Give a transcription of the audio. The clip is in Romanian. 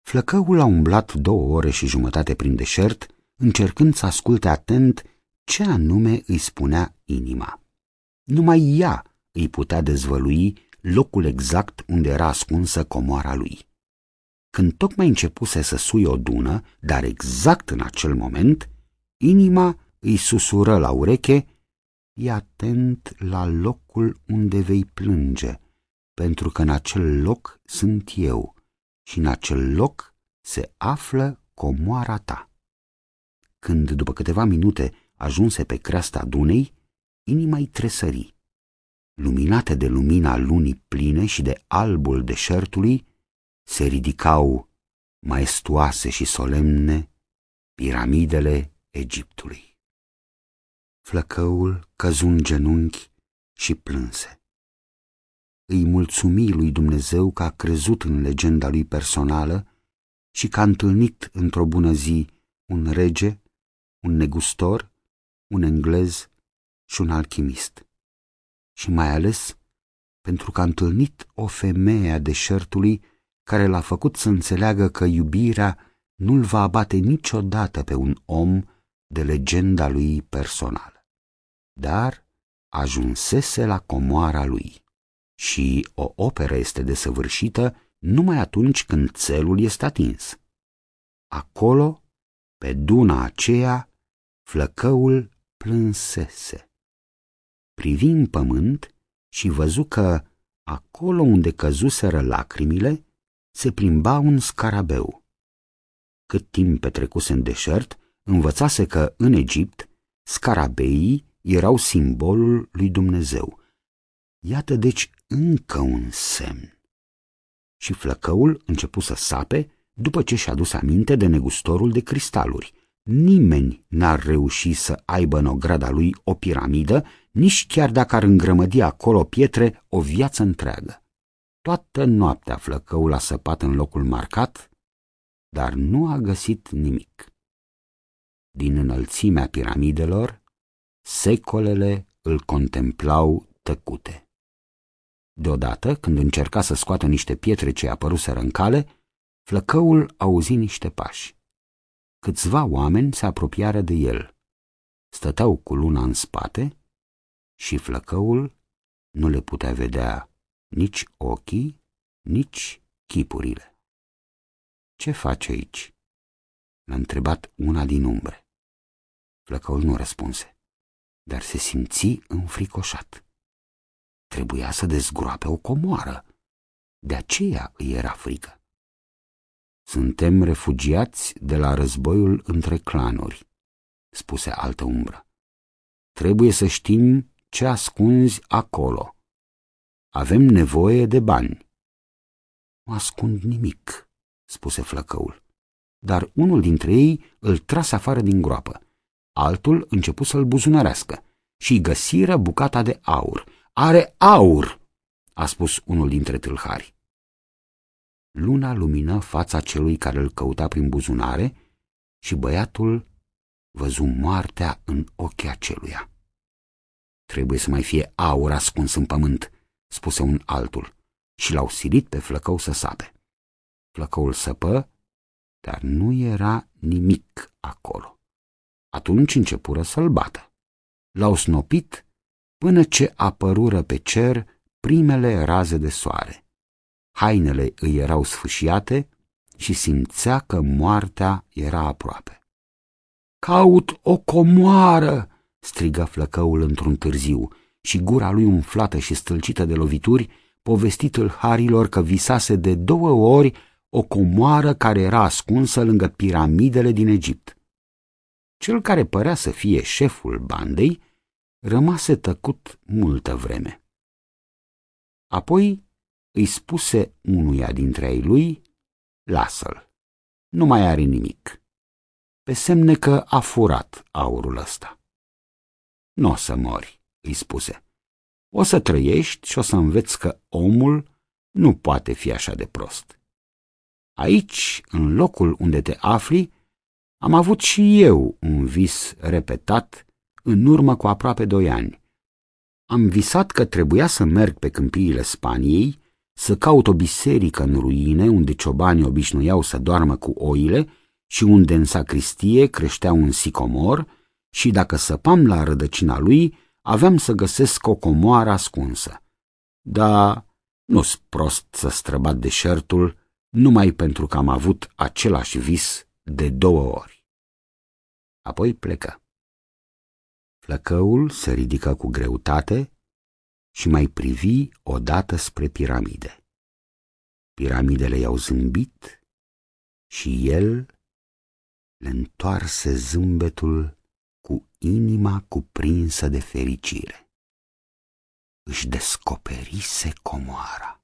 Flăcăul a umblat 2 ore și jumătate prin deșert, încercând să asculte atent ce anume îi spunea inima. Numai ea îi putea dezvălui locul exact unde era ascunsă comoara lui. Când tocmai începuse să suie o dună, dar exact în acel moment, inima îi susură la ureche: "Fii atent la locul unde vei plânge, pentru că în acel loc sunt eu și în acel loc se află comoara ta." Când, după câteva minute, ajunse pe creasta dunei, inima-i tresări. Luminate de lumina lunii pline și de albul deșertului, se ridicau, maestuoase și solemne, piramidele Egiptului. Flăcăul căzu în genunchi și plânse. Îi mulțumi lui Dumnezeu că a crezut în legenda lui personală și că a întâlnit într-o bună zi un rege, un negustor, un englez și un alchimist. Și mai ales pentru că a întâlnit o femeie a deșertului care l-a făcut să înțeleagă că iubirea nu-l va abate niciodată pe un om de legenda lui personală. Dar ajunsese la comoara lui și o operă este desăvârșită numai atunci când țelul este atins. Acolo, pe duna aceea, flăcăul plânsese. Privi în pământ și văzu că, acolo unde căzuseră lacrimile, se plimba un scarabeu. Cât timp petrecuse în deșert, învățase că, în Egipt, scarabeii erau simbolul lui Dumnezeu. Iată deci încă un semn. Și flăcăul începu să sape după ce și-a adus aminte de negustorul de cristaluri. Nimeni n-ar reuși să aibă în ograda lui o piramidă, nici chiar dacă ar îngrămădi acolo pietre o viață întreagă. Toată noaptea flăcăul a săpat în locul marcat, dar nu a găsit nimic. Din înălțimea piramidelor, secolele îl contemplau tăcute. Deodată, când încerca să scoată niște pietre ce apăruseră în cale, flăcăul auzi niște pași. Câțiva oameni se apropiară de el. Stăteau cu luna în spate și flăcăul nu le putea vedea nici ochii, nici chipurile. "Ce faci aici?" l-a întrebat una din umbre. Flăcăul nu răspunse, dar se simți înfricoșat. Trebuia să dezgroape o comoară, de aceea îi era frică. "Suntem refugiați de la războiul între clanuri," spuse altă umbră. "Trebuie să știm ce ascunzi acolo. Avem nevoie de bani." "Nu ascund nimic," spuse flăcăul, dar unul dintre ei îl trase afară din groapă. Altul începu să-l buzunărească și găsiră bucata de aur. "Are aur!" a spus unul dintre tâlhari. Luna lumină fața celui care îl căuta prin buzunare și băiatul văzu moartea în ochii aceluia. "Trebuie să mai fie aur ascuns în pământ," spuse un altul, și l-au silit pe flăcău să sape. Flăcăul săpă, dar nu era nimic acolo. Atunci începură să-l bată. L-au snopit până ce apărură pe cer primele raze de soare. Hainele îi erau sfâșiate și simțea că moartea era aproape. "Caut o comoară!" strigă flăcăul într-un târziu și gura lui umflată și stâlcită de lovituri povesti tâlharilor că visase de 2 ori o comoară care era ascunsă lângă piramidele din Egipt. Cel care părea să fie șeful bandei rămase tăcut multă vreme. Apoi îi spuse unuia dintre ei lui: "Lasă-l, nu mai are nimic, pe semne că a furat aurul ăsta." "N-o să mori," îi spuse. "O să trăiești și o să înveți că omul nu poate fi așa de prost. Aici, în locul unde te afli, am avut și eu un vis repetat în urmă cu aproape 2 ani. Am visat că trebuia să merg pe câmpiile Spaniei, să caut o biserică în ruine unde ciobanii obișnuiau să doarmă cu oile și unde în sacristie creștea un sicomor și dacă săpam la rădăcina lui, aveam să găsesc o comoară ascunsă. Dar nu-s prost să străbat deșertul numai pentru că am avut același vis de 2 ori. Apoi plecă. Flăcăul se ridică cu greutate și mai privi odată spre piramide. Piramidele i-au zâmbit și el le întoarse zâmbetul cu inima cuprinsă de fericire. Își descoperise comoara.